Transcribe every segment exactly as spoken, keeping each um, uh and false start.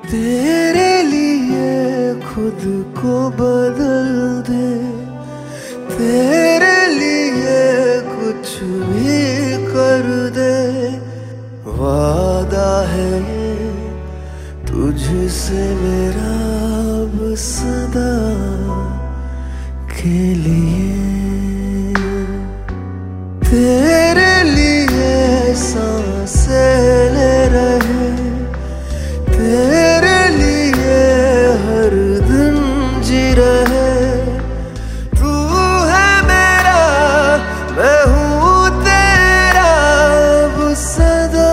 तेरे लिए खुद को बदल दे, तेरे लिए कुछ भी कर दे। वादा है ये तुझसे मेरा अब सदा के लिए। तेरे लिए सांसें ले रहे, तेरे लिए हर दिन जी रहे। तू है मेरा, मैं हूँ तेरा अब सदा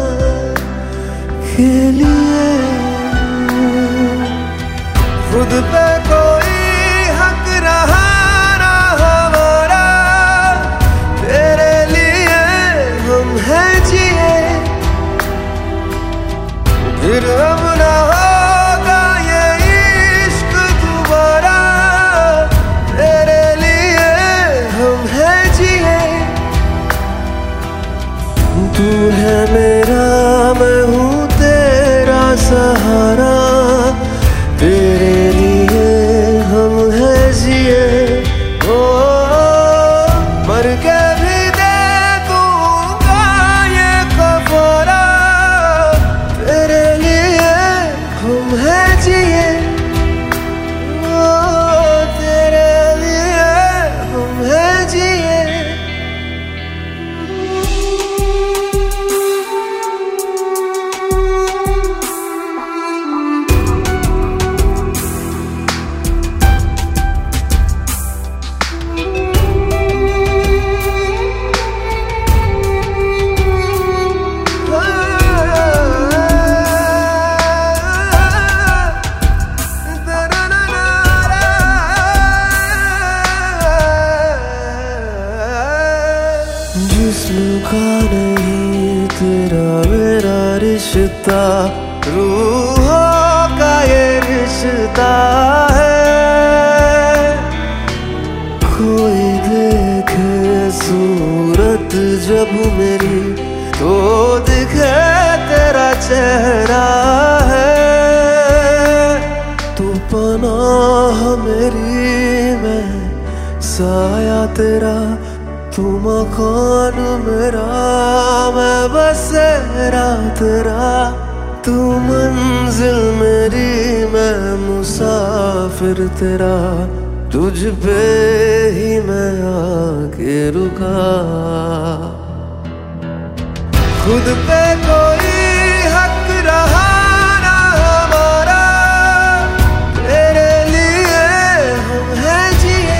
के लिए। खुद पे कोई हक रहा ना हमारा, तेरे लिए हम हैं जिए। फिर अब ना होगा ये इश्क दोबारा, तेरे लिए हम हैं जिए। तू है मेरा, मैं हूँ तेरा सहारा, तेरे लिए हम हैं जिए। ओ मर के भी दे दूंगा ये कफारा, तेरे लिए हम हैं जिए। ओ तेरे लिए हम हैं जिए। जिस्म का नहीं तेरा मेरा रिश्ता, रूहों का ये रिश्ता है। कोई देखे सूरत जब मेरी, तो दिखे तेरा चेहरा है। तू पनाह मेरी, मैं साया तेरा, तू मकान मेरा, मैं बसेरा तेरा। तू मंजिल मेरी, मैं मुसाफिर तेरा, तुझ पे ही मैं आके रुका। खुद पे कोई हक रहा ना हमारा, तेरे लिए हम हैं जिए।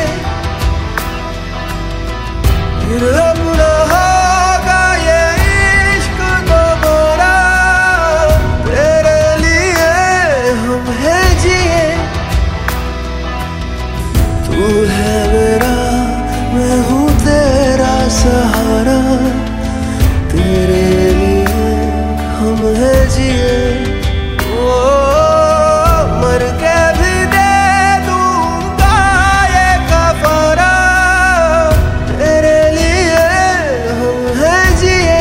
फिर अब ना होगा ये इश्क दोबारा, तेरे लिए हम हैं जिए। तू है मेरा, मैं हूँ तेरा सहारा, तेरे लिए हम हैं जिए। ओ मर के भी दे दूंगा ये कफारा, तेरे लिए हम हैं जिए।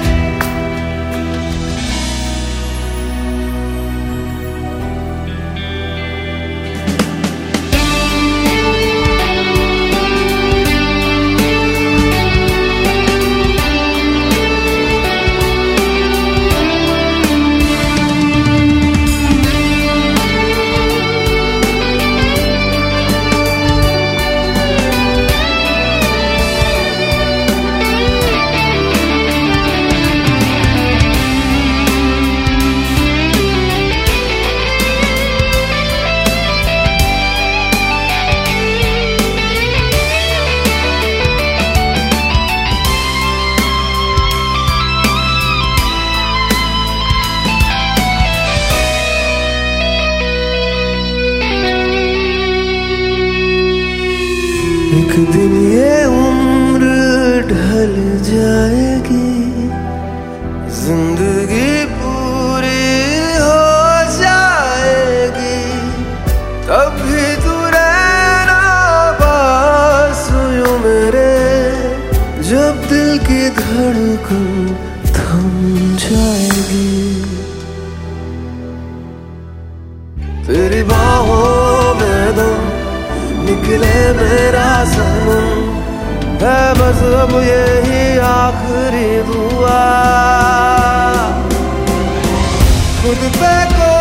एक दिन ये उम्र ढल जाएगी, जिंदगी पूरी हो जाएगी। तब भी तू रहना पास यूं मेरे, जब दिल की धड़कन थम जाएगी। तेरी बाहों में दम निकले मेरा सनम, है बस अब यही आखिरी दुआ। खुद पे को